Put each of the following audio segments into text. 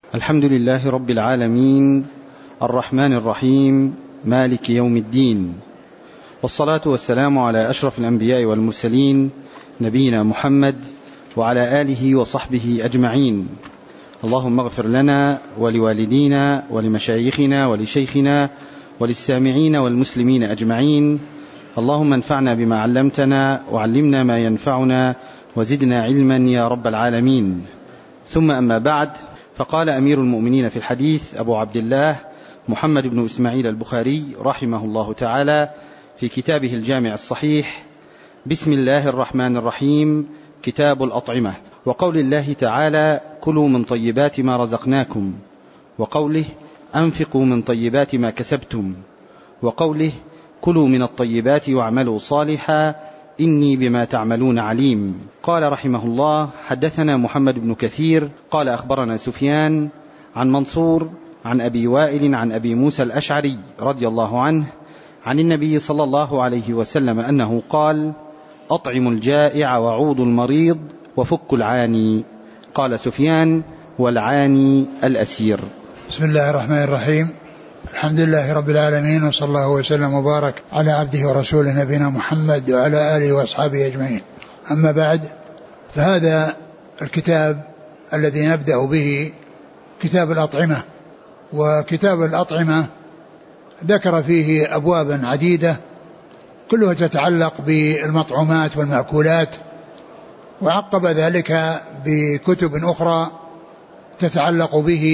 الحمد لله رب العالمين، الرحمن الرحيم، مالك يوم الدين، والصلاة والسلام على أشرف الأنبياء والمرسلين، نبينا محمد وعلى آله وصحبه أجمعين. اللهم اغفر لنا ولوالدينا ولمشايخنا ولشيخنا وللسامعين والمسلمين أجمعين. اللهم انفعنا بما علمتنا وعلمنا ما ينفعنا وزدنا علما يا رب العالمين. ثم أما بعد، فقال أمير المؤمنين في الحديث أبو عبد الله محمد بن إسماعيل البخاري رحمه الله تعالى في كتابه الجامع الصحيح: بسم الله الرحمن الرحيم، كتاب الأطعمة. وقول الله تعالى: كلوا من طيبات ما رزقناكم، وقوله: أنفقوا من طيبات ما كسبتم، وقوله: كلوا من الطيبات واعملوا صالحا إني بما تعملون عليم. قال رحمه الله: حدثنا محمد بن كثير قال أخبرنا سفيان عن منصور عن أبي وائل عن أبي موسى الأشعري رضي الله عنه عن النبي صلى الله عليه وسلم أنه قال: أطعموا الجائع وعودوا المريض وفكوا العاني. قال سفيان: والعاني الأسير. بسم الله الرحمن الرحيم. الحمد لله رب العالمين، وصلى الله وسلم وبارك على عبده ورسوله نبينا محمد وعلى آله وأصحابه أجمعين. أما بعد، فهذا الكتاب الذي نبدأ به كتاب الأطعمة. وكتاب الأطعمة ذكر فيه أبوابا عديدة كلها تتعلق بالمطعومات والمأكولات، وعقب ذلك بكتب أخرى تتعلق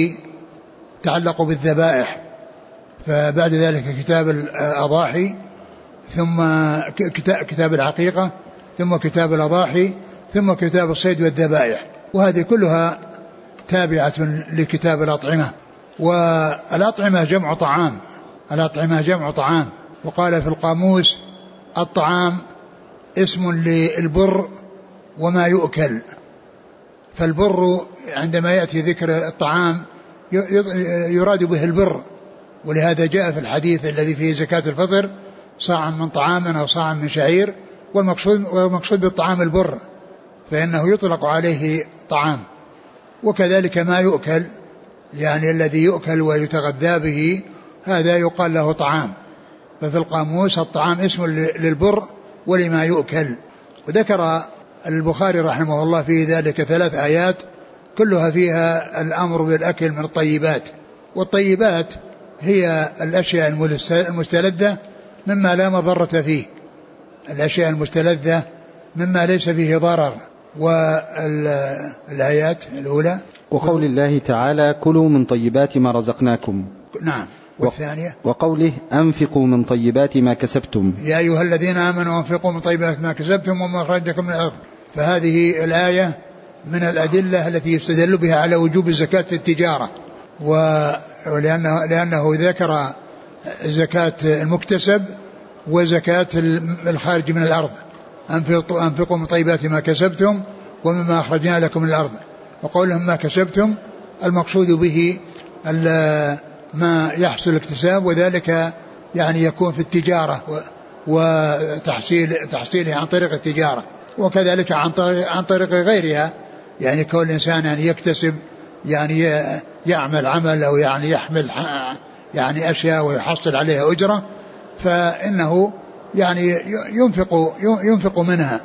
بالذبائح. فبعد ذلك كتاب الأضاحي، ثم كتاب العقيقة، ثم كتاب الأضاحي، ثم كتاب الصيد والذبائح، وهذه كلها تابعة لكتاب الأطعمة. والأطعمة جمع طعام، الأطعمة جمع طعام. وقال في القاموس: الطعام اسم للبر وما يؤكل. فالبر عندما يأتي ذكر الطعام يراد به البر، ولهذا جاء في الحديث الذي فيه زكاة الفطر: صاع من طعام أو صاع من شعير، والمقصود بالطعام البر، فإنه يطلق عليه طعام. وكذلك ما يؤكل، يعني الذي يؤكل ويتغذى به، هذا يقال له طعام. ففي القاموس الطعام اسم للبر ولما يؤكل. وذكر البخاري رحمه الله في ذلك 3 آيات كلها فيها الأمر بالأكل من الطيبات. والطيبات هي الأشياء المستلذة مما لا مضرة فيه، الأشياء المستلذة مما ليس فيه ضرر. والآيات الأولى: وقول الله تعالى: كلوا من طيبات ما رزقناكم. نعم. والثانية: وقوله: أنفقوا من طيبات ما كسبتم، يا أيها الذين آمنوا أنفقوا من طيبات ما كسبتم وما أخرجكم من الأرض. فهذه الآية من الأدلة التي يستدل بها على وجوب زكاة التجارة، لأنه ذكر زكاة المكتسب وزكاة الخارج من الأرض. أنفقوا من طيبات ما كسبتم ومما أخرجنا لكم من الأرض. وقولهم ما كسبتم المقصود به ما يحصل الاكتساب، وذلك يعني يكون في التجارة وتحصيله عن طريق التجارة، وكذلك عن طريق غيرها، يعني كل إنسان يعني يكتسب، يعني يعمل عمل أو يعني يحمل يعني أشياء ويحصل عليها أجرة، فإنه يعني ينفق منها،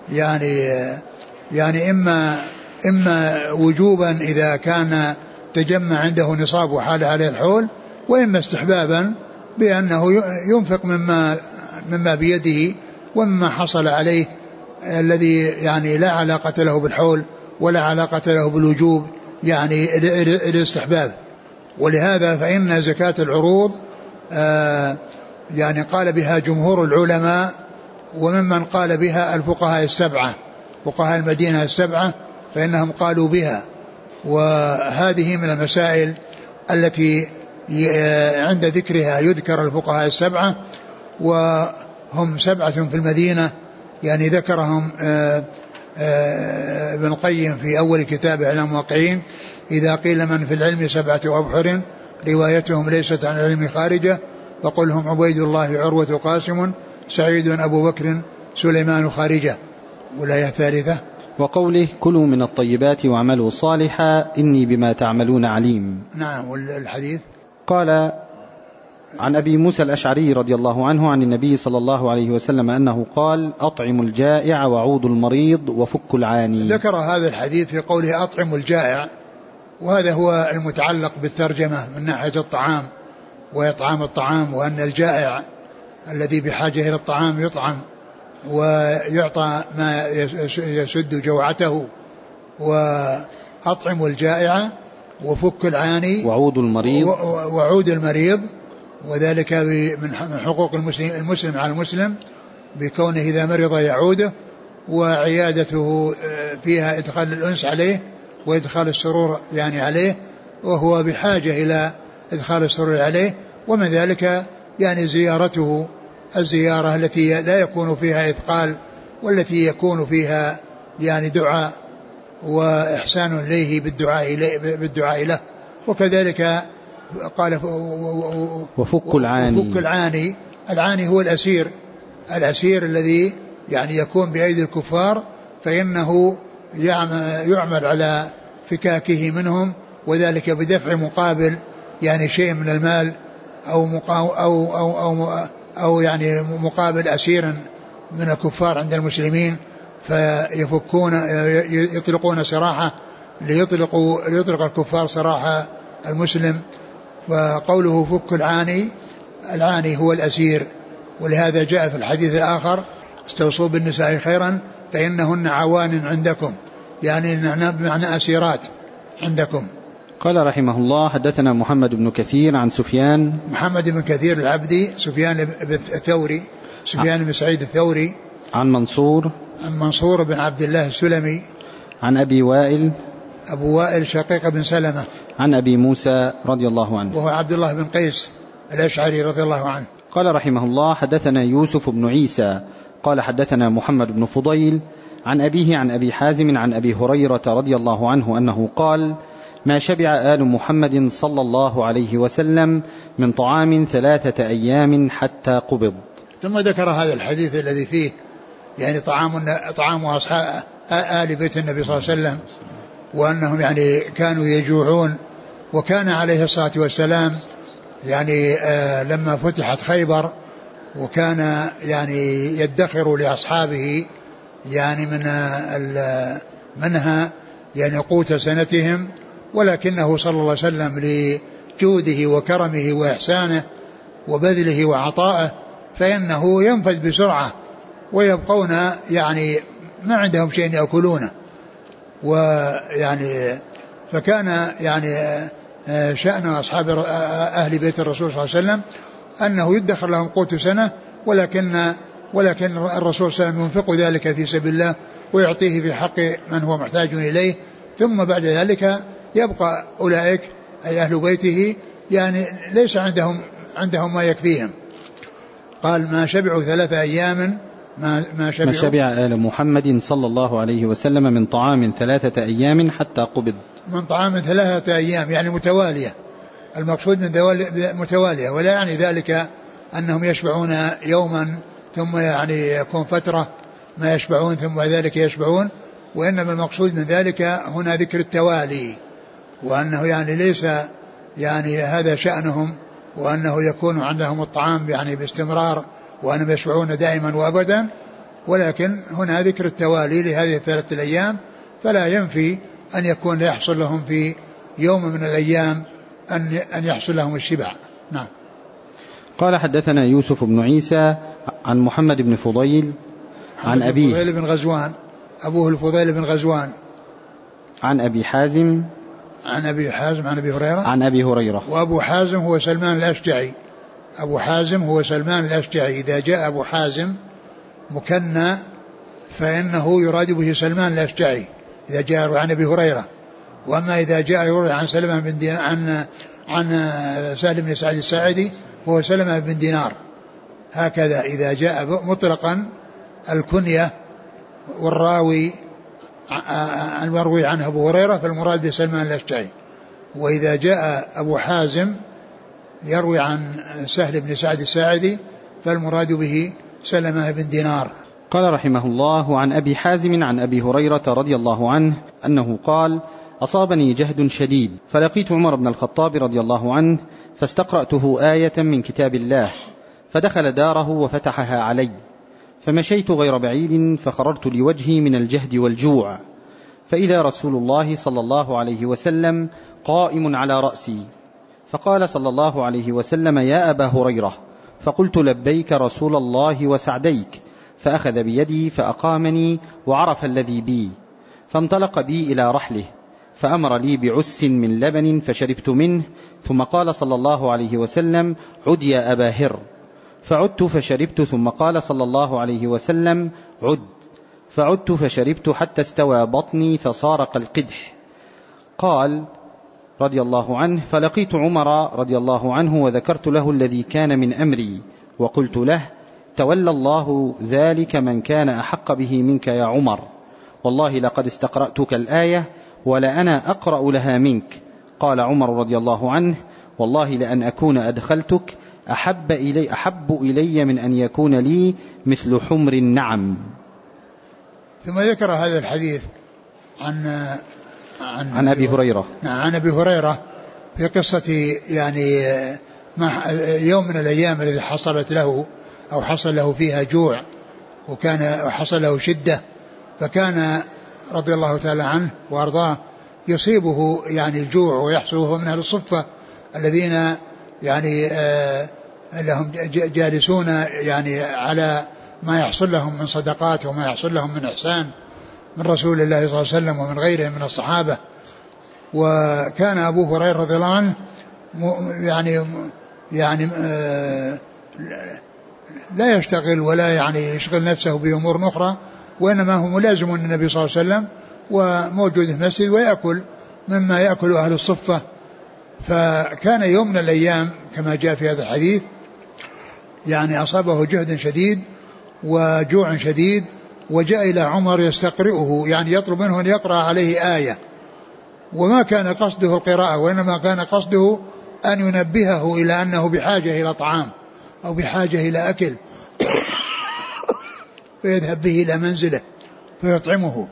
يعني إما وجوبا إذا كان تجمع عنده نصاب وحال عليه الحول، وإما استحبابا بأنه ينفق مما بيده ومما حصل عليه، الذي يعني لا علاقة له بالحول ولا علاقة له بالوجوب، يعني الاستحباب. ولهذا فإن زكاة العروض يعني قال بها جمهور العلماء، وممن قال بها الفقهاء 7، فقهاء المدينة 7، فإنهم قالوا بها. وهذه من المسائل التي عند ذكرها يذكر الفقهاء 7، وهم 7 في المدينة، يعني ذكرهم ابن القيم في أول كتاب إعلام الموقعين: إذا قيل من في العلم 7 أبحر روايتهم ليست عن العلم خارجة، فقلهم عبيد الله عروة قاسم سعيد أبو بكر سليمان خارجة. والآية الثالثة: وقوله كلوا من الطيبات واعملوا صالحا إني بما تعملون عليم. نعم. والحديث قال عن أبي موسى الأشعري رضي الله عنه عن النبي صلى الله عليه وسلم أنه قال أطعموا الجائع وعودوا المريض وفكوا العاني. ذكر هذا الحديث في قوله أطعموا الجائع، وهذا هو المتعلق بالترجمة من ناحية الطعام وإطعام الطعام، وأن الجائع الذي بحاجة إلى الطعام يطعم ويعطى ما يسد جوعته. وأطعموا الجائع وفك العاني وعود المريض، وذلك من حقوق المسلم على المسلم بكونه إذا مرض يعوده، وعيادته فيها إدخال الأنس عليه وإدخال السرور يعني عليه، وهو بحاجة إلى إدخال السرور عليه. ومن ذلك يعني زيارته، الزيارة التي لا يكون فيها إثقال، والتي يكون فيها يعني دعاء وإحسان إليه بالدعاء له. وكذلك قال وفك العاني. العاني هو الأسير الذي يعني يكون بأيدي الكفار، فإنه يعمل على فكاكه منهم، وذلك بدفع مقابل يعني شيء من المال أو يعني مقابل أسير من الكفار عند المسلمين، فيفكون يطلقون سراحه ليطلق الكفار سراح المسلم. فقوله فك العاني هو الأسير. ولهذا جاء في الحديث الآخر استوصوا بالنساء خيرا فإنهن عوان عندكم، يعني بمعنى أسيرات عندكم. قال رحمه الله حدثنا محمد بن كثير عن سفيان، محمد بن كثير العبدي، سفيان بن سعيد الثوري، عن منصور بن عبد الله السلمي، عن أبي وائل شقيق بن سلمة، عن أبي موسى رضي الله عنه وهو عبد الله بن قيس الأشعري رضي الله عنه. قال رحمه الله حدثنا يوسف بن عيسى قال حدثنا محمد بن فضيل عن أبيه عن أبي حازم عن أبي هريرة رضي الله عنه أنه قال ما شبع آل محمد صلى الله عليه وسلم من طعام 3 أيام حتى قبض. ثم ذكر هذا الحديث الذي فيه يعني طعام أصحاب آل بيت النبي صلى الله عليه وسلم، وأنهم يعني كانوا يجوعون. وكان عليه الصلاة والسلام يعني لما فتحت خيبر وكان يعني يدخر لأصحابه يعني منها يعني قوت سنتهم، ولكنه صلى الله عليه وسلم لجوده وكرمه وإحسانه وبذله وعطائه فإنه ينفذ بسرعة، ويبقون يعني ما عندهم شيء يأكلونه. ويعني فكان يعني شأن أصحاب أهل بيت الرسول صلى الله عليه وسلم أنه يدخر لهم قوت سنة، ولكن الرسول صلى الله عليه وسلم ينفق ذلك في سبيل الله ويعطيه في حق من هو محتاج إليه. ثم بعد ذلك يبقى أولئك أي أهل بيته يعني ليس عندهم ما يكفيهم. قال ما شبعوا 3 أيام ما شبع آل محمد صلى الله عليه وسلم من طعام 3 أيام حتى قبض. من طعام 3 أيام يعني متوالية، المقصود من متوالية، ولا يعني ذلك أنهم يشبعون يوما ثم يعني يكون فترة ما يشبعون ثم ذلك يشبعون، وإنما المقصود من ذلك هنا ذكر التوالي، وأنه يعني ليس يعني هذا شأنهم، وأنه يكون عندهم الطعام يعني باستمرار وأنهم يشبعون دائما وأبدا، ولكن هنا ذكر التوالي لهذه 3 الأيام، فلا ينفي أن يكون يحصل لهم في يوم من الأيام أن يحصل لهم الشبع. نعم. قال حدثنا يوسف بن عيسى عن محمد بن فضيل عن أبيه أبوه الفضيل بن غزوان، عن أبي حازم عن أبي هريرة عن أبي هريرة. وأبو حازم هو سلمان الأشجعي. أبو حازم هو سلمان الأشجعي. إذا جاء أبو حازم مكنى فإنه يراد به سلمان الأشجعي إذا جاء عن أبي هريرة. وأما إذا جاء يروي عن سلمان بن دينار عن سالم بن سعد الساعدي هو سلمة بن دينار. هكذا إذا جاء مطلقا الكنية والراوي المروي عنه أبو هريرة فالمراد بسلمان الأشجعي. وإذا جاء أبو حازم يروي عن سهل بن سعد الساعدي فالمراد به سلمة بن دينار. قال رحمه الله: عن أبي حازم عن أبي هريرة رضي الله عنه أنه قال: أصابني جهد شديد فلقيت عمر بن الخطاب رضي الله عنه فاستقرأته آية من كتاب الله فدخل داره وفتحها علي، فمشيت غير بعيد فخررت لوجهي من الجهد والجوع، فإذا رسول الله صلى الله عليه وسلم قائم على رأسي، فقال صلى الله عليه وسلم: يا أبا هريرة. فقلت: لبيك رسول الله وسعديك. فأخذ بيدي فأقامني وعرف الذي بي، فانطلق بي إلى رحله، فأمر لي بعس من لبن فشربت منه، ثم قال صلى الله عليه وسلم: عد يا أبا هر. فعدت فشربت، ثم قال صلى الله عليه وسلم: عد. فعدت فشربت حتى استوى بطني فصار كالقدح. قال رضي الله عنه: فلقيت عمر رضي الله عنه وذكرت له الذي كان من أمري، وقلت له: تولى الله ذلك من كان أحق به منك يا عمر، والله لقد استقرأتك الآية ولأنا أقرأ لها منك. قال عمر رضي الله عنه: والله لأن أكون أدخلتك أحب إلي من أن يكون لي مثل حمر النعم. ثم ذكر هذا الحديث عن أبي هريرة. عن أبي هريرة في قصة يعني يوم من الأيام الذي حصلت له أو حصل له فيها جوع وكان حصل له شدة، فكان رضي الله تعالى عنه وأرضاه يصيبه يعني الجوع ويحصله من أهل الصفة الذين يعني لهم جالسون يعني على ما يحصل لهم من صدقات وما يحصل لهم من إحسان من رسول الله صلى الله عليه وسلم ومن غيره من الصحابة. وكان أبو هريرة رضي الله عنه يعني لا يشتغل ولا يعني يشغل نفسه بأمور أخرى، وإنما هو ملازم النبي صلى الله عليه وسلم وموجود في المسجد ويأكل مما يأكل أهل الصفة. فكان يوم من الأيام كما جاء في هذا الحديث يعني أصابه جهد شديد وجوع شديد، وجاء إلى عمر يستقرئه يعني يطلب منه أن يقرأ عليه آية، وما كان قصده القراءة وإنما كان قصده أن ينبهه إلى أنه بحاجة إلى طعام أو بحاجة إلى أكل فيذهب به إلى منزله فيطعمه.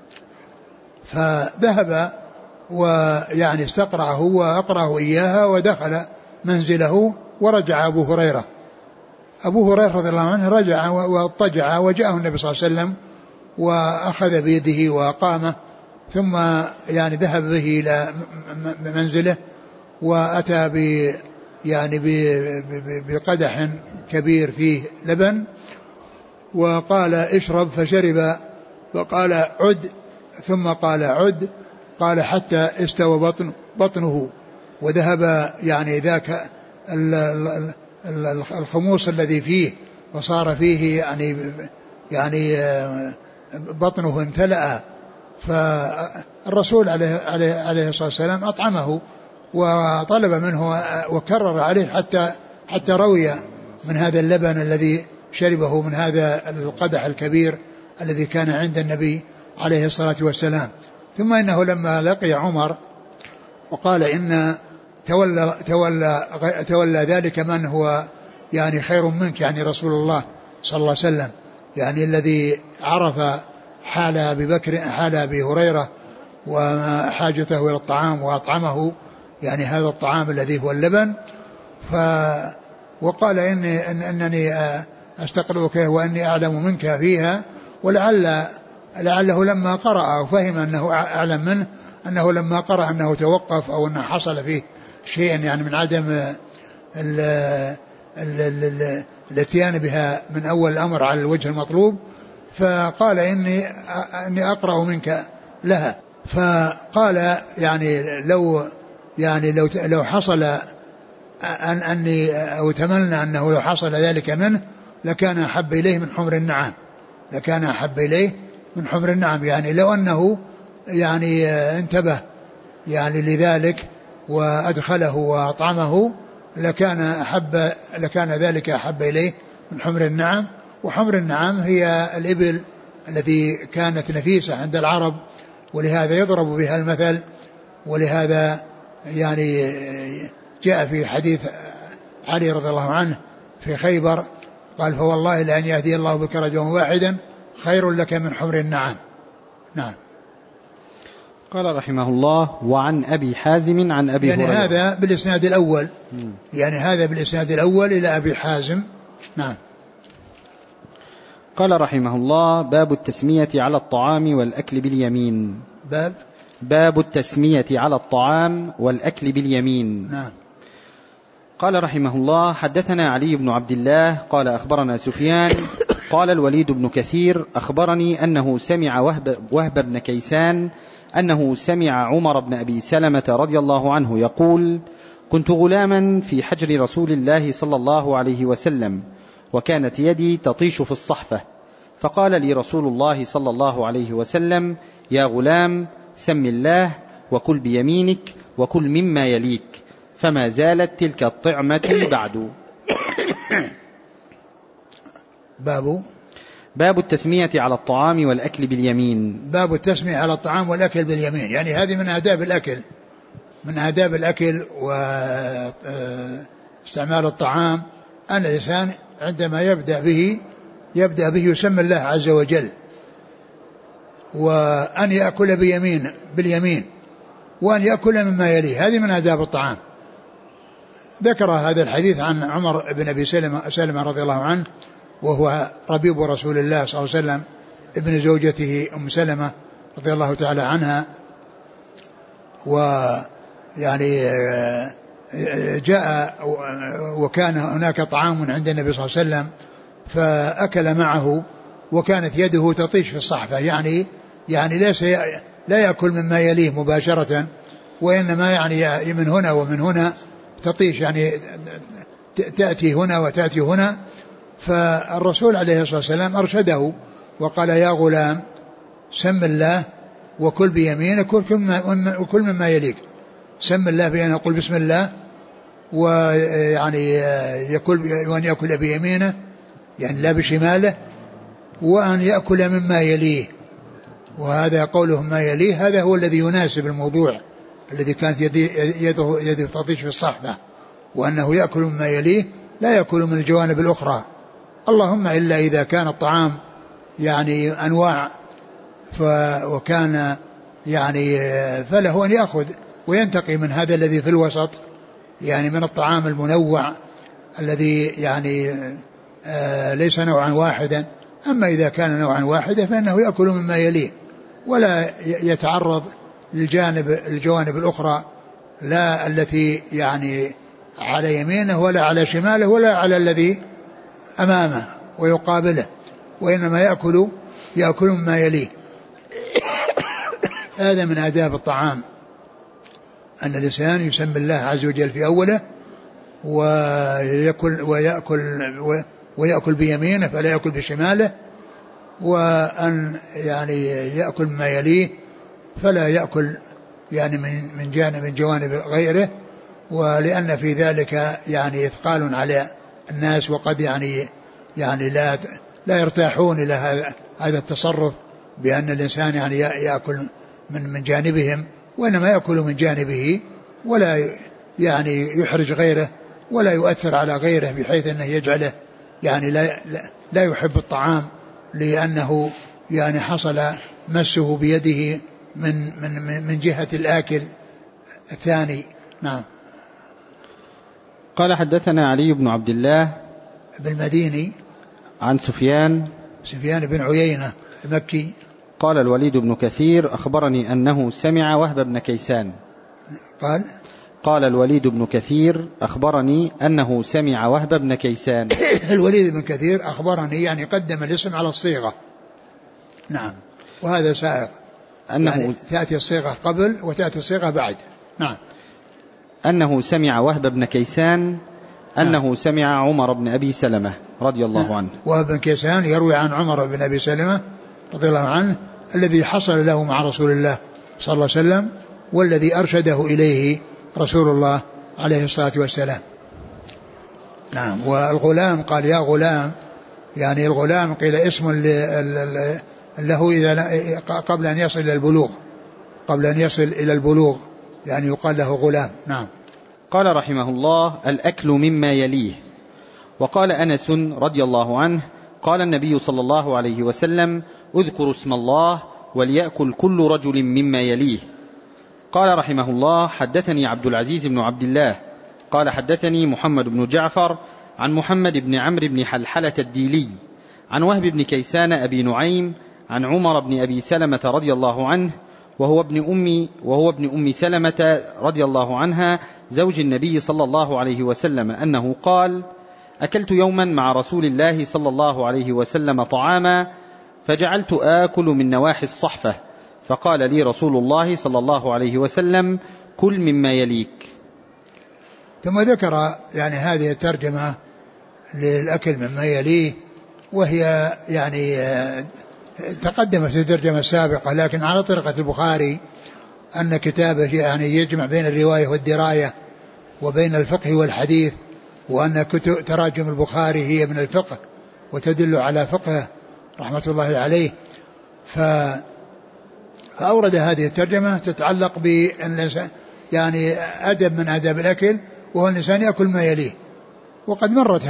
فذهب ويعني استقرأه وأقرأه إياها ودخل منزله، ورجع أبو هريرة رضي الله عنه رجع واضطجع، وجاءه النبي صلى الله عليه وسلم وأخذ بيده وقامه، ثم يعني ذهب به إلى منزله وأتى بقدح كبير فيه لبن وقال: اشرب. فشرب، فقال: عد. ثم قال: عد. قال: حتى استوى بطنه، وذهب يعني ذاك الخموص الذي فيه وصار فيه يعني بطنه امتلأ. فالرسول عليه الصلاة والسلام أطعمه وطلب منه وكرر عليه حتى روي من هذا اللبن الذي شربه من هذا القدح الكبير الذي كان عند النبي عليه الصلاة والسلام. ثم إنه لما لقي عمر وقال: إن تولى ذلك من هو يعني خير منك، يعني رسول الله صلى الله عليه وسلم، يعني الذي عرف حال أبي هريرة وحاجته إلى الطعام وأطعمه يعني هذا الطعام الذي هو اللبن. وقال: إنني أستقرئك وإني أعلم منك فيها. ولعله لما قرأ وفهم أنه أعلم منه، أنه لما قرأ أنه توقف أو أنه حصل فيه شيء يعني من عدم الاتيان بها من أول الأمر على الوجه المطلوب، فقال: إني أقرأ منك لها. فقال: لو حصل أني أو تمنى أنه لو حصل ذلك منه لكان أحب إليه من حمر النعم، يعني لو أنه يعني انتبه يعني لذلك وأدخله وأطعمه لكان ذلك أحب إليه من حمر النعم. وحمر النعم هي الإبل التي كانت نفيسة عند العرب، ولهذا يضرب بها المثل، ولهذا يعني جاء في حديث علي رضي الله عنه في خيبر قال: فوالله لأن يهدي الله بك رجلا واحدا خير لك من حمر النعم. نعم. قال رحمه الله: وعن أبي حازم عن أبي هريرة. يعني هذا بالإسناد الأول، يعني هذا بالإسناد الأول إلى أبي حازم. نعم. قال رحمه الله: باب التسمية على الطعام والأكل باليمين. باب التسمية على الطعام والأكل باليمين. نعم. قال رحمه الله: حدثنا علي بن عبد الله قال أخبرنا سفيان قال الوليد بن كثير أخبرني أنه سمع وهب بن كيسان أنه سمع عمر بن أبي سلمة رضي الله عنه يقول: كنت غلاما في حجر رسول الله صلى الله عليه وسلم، وكانت يدي تطيش في الصحفة، فقال لي رسول الله صلى الله عليه وسلم: يا غلام، سم الله وكل بيمينك وكل مما يليك. فما زالت تلك الطعمة بعد. باب التسمية على الطعام والأكل باليمين. باب التسمية على الطعام والأكل باليمين، يعني هذه من آداب الأكل، من آداب الأكل واستعمال الطعام أن الإنسان عندما يبدأ به يسمي الله عز وجل، وأن يأكل باليمين، وأن يأكل مما يليه، هذه من آداب الطعام. ذكر هذا الحديث عن عمر بن أبي سلمة رضي الله عنه، وهو ربيب رسول الله صلى الله عليه وسلم ابن زوجته أم سلمة رضي الله تعالى عنها. ويعني جاء وكان هناك طعام عند النبي صلى الله عليه وسلم فأكل معه، وكانت يده تطيش في الصحفة، يعني لا يأكل مما يليه مباشرة، وإنما يعني من هنا ومن هنا تطيش، يعني تأتي هنا وتأتي هنا. فالرسول عليه الصلاة والسلام أرشده وقال: يا غلام، سم الله وكل بيمينك وكل مما يليك. سم الله بأن يقول بسم الله، ويعني وأن يأكل بيمينه، يعني لا بشماله، وأن يأكل مما يليه. وهذا قوله ما يليه هذا هو الذي يناسب الموضوع الذي كانت يده تطيش في الصحفة، وأنه يأكل مما يليه، لا يأكل من الجوانب الأخرى، اللهم إلا إذا كان الطعام يعني أنواع وكان يعني فله أن يأخذ وينتقي من هذا الذي في الوسط، يعني من الطعام المنوع الذي يعني ليس نوعا واحدا. أما إذا كان نوعا واحدا فإنه يأكل مما يليه، ولا يتعرض الجوانب الأخرى، لا التي يعني على يمينه ولا على شماله ولا على الذي أمامه ويقابله، وإنما يأكل مما يليه. هذا من آداب الطعام، أن الإنسان يسمي الله عز وجل في أوله، ويأكل بيمينه فلا يأكل بشماله، وأن يعني يأكل مما يليه فلا يأكل يعني من جوانب غيره، ولأن في ذلك يعني إثقال على الناس، وقد يعني لا يرتاحون إلى هذا التصرف بأن الإنسان يعني يأكل من جانبهم، وإنما يأكل من جانبه، ولا يعني يحرج غيره ولا يؤثر على غيره بحيث أنه يجعله يعني لا يحب الطعام لأنه يعني حصل مسه بيده من جهة الآكل الثاني. نعم. قال: حدثنا علي بن عبد الله بالمديني عن سفيان بن عيينة المكي قال: الوليد بن كثير أخبرني أنه سمع وهب بن كيسان. قال الوليد بن كثير أخبرني أنه سمع وهب بن كيسان. الوليد بن كثير أخبرني، يعني قدم الاسم على الصيغة. نعم. وهذا سائغ، يعني تأتي الصيغة قبل وتأتي الصيغة بعد. نعم. أنه سمع وهب بن كيسان أنه سمع عمر بن أبي سلمة رضي الله عنه. وهب بن كيسان يروي عن عمر بن أبي سلمة رضي الله عنه الذي حصل له مع رسول الله صلى الله عليه وسلم، والذي أرشده إليه رسول الله عليه الصلاة والسلام. نعم. والغلام قال: يا غلام، يعني الغلام قيل اسم له إذا قبل أن يصل إلى البلوغ، يعني يقال له غلام. نعم. قال رحمه الله: الأكل مما يليه. وقال أنس رضي الله عنه: قال النبي صلى الله عليه وسلم: اذكروا اسم الله وليأكل كل رجل مما يليه. قال رحمه الله: حدثني عبد العزيز بن عبد الله قال حدثني محمد بن جعفر عن محمد بن عمرو بن حلحلة الديلي عن وهب بن كيسان أبي نعيم عن عمر بن أبي سلمة رضي الله عنه وهو ابن أم سلمة رضي الله عنها زوج النبي صلى الله عليه وسلم أنه قال: أكلت يوما مع رسول الله صلى الله عليه وسلم طعاما فجعلت آكل من نواحي الصحفة، فقال لي رسول الله صلى الله عليه وسلم: كل مما يليك. ثم ذكر يعني هذه الترجمة للأكل مما يليه، وهي يعني تقدمت في الترجمة السابقة، لكن على طريقة البخاري أن كتابه يعني يجمع بين الرواية والدراية وبين الفقه والحديث، وأن تراجم البخاري هي من الفقه وتدل على فقه رحمة الله عليه. فأورد هذه الترجمة تتعلق بأن يعني أدب من آداب الأكل، وهو الإنسان يأكل ما يليه. وقد مرت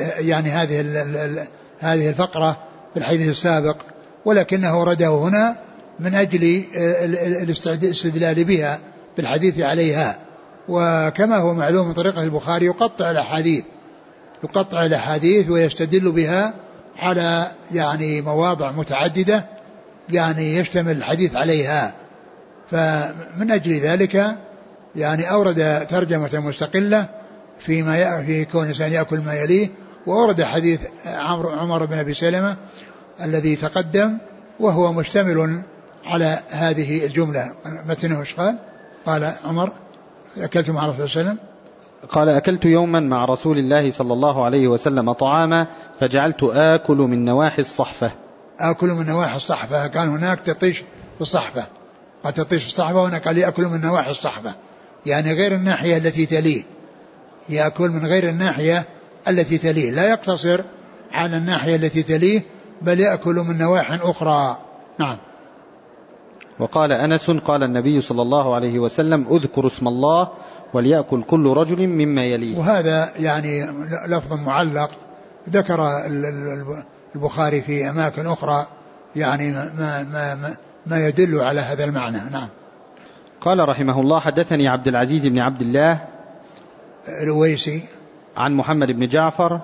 هذه الفقرة في الحديث السابق، ولكنه ورده هنا من أجل الاستدلال بها في الحديث عليها. وكما هو معلوم من طريقة البخاري يقطع الأحاديث ويستدل بها على يعني مواضع متعددة يعني يشتمل الحديث عليها. فمن أجل ذلك يعني أورد ترجمة مستقلة في كون الإنسان يأكل ما يليه، وأورد حديث عمر بن أبي سلمة الذي تقدم، وهو مشتمل على هذه الجملة. متنه ايش قال؟ قال عمر: أكلت مع رسول الله صلى الله عليه وسلم، قال: أكلت يوما مع رسول الله صلى الله عليه وسلم طعاما فجعلت آكل من نواحي الصحفة. آكل من نواحي الصحفة، كان هناك تطيش في الصحفة، قد تطيش في الصحفة، وهناك قال يأكل من نواحي الصحفة، يعني غير الناحية التي تليه، يأكل من غير الناحية التي تليه، لا يقتصر على الناحية التي تليه، بل يأكل من نواحي أخرى. نعم. وقال أنس: قال النبي صلى الله عليه وسلم: اذكروا اسم الله وليأكل كل رجل مما يليه. وهذا يعني لفظ معلق ذكر البخاري في أماكن أخرى يعني ما يدل على هذا المعنى. نعم. قال رحمه الله: حدثني عبد العزيز بن عبد الله الويسي عن محمد بن جعفر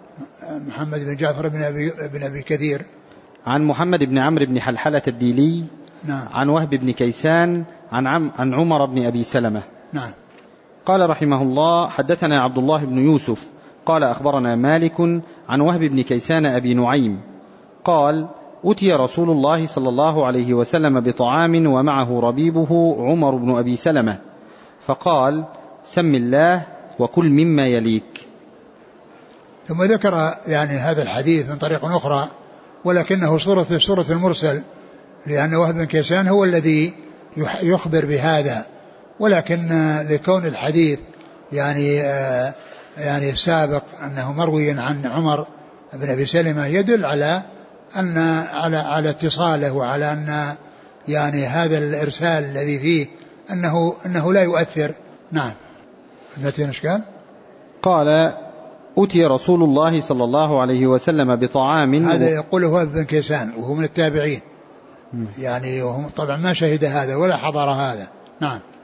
بن أبي كثير عن محمد بن عمرو بن حلحلة الديلي. نعم. عن وهب بن كيسان عن عمر بن أبي سلمة. نعم. قال رحمه الله: حدثنا عبد الله بن يوسف قال أخبرنا مالك عن وهب بن كيسان أبي نعيم قال: أتي رسول الله صلى الله عليه وسلم بطعام ومعه ربيبه عمر بن أبي سلمة، فقال: سم الله وكل مما يليك. ثم ذكر يعني هذا الحديث من طريق أخرى، ولكنه صورة المرسل، لأن وهب بن كيسان هو الذي يخبر بهذا، ولكن لكون الحديث يعني سابق أنه مروي عن عمر بن أبي سلمة يدل على أن على اتصاله، وعلى أن يعني هذا الإرسال الذي فيه أنه لا يؤثر. نعم. التي نشكال قال: أتي رسول الله صلى الله عليه وسلم بطعام. هذا يقوله وهب بن كيسان وهو من التابعين، يعني وهم طبعا ما شهد هذا ولا حضر هذا. نعم.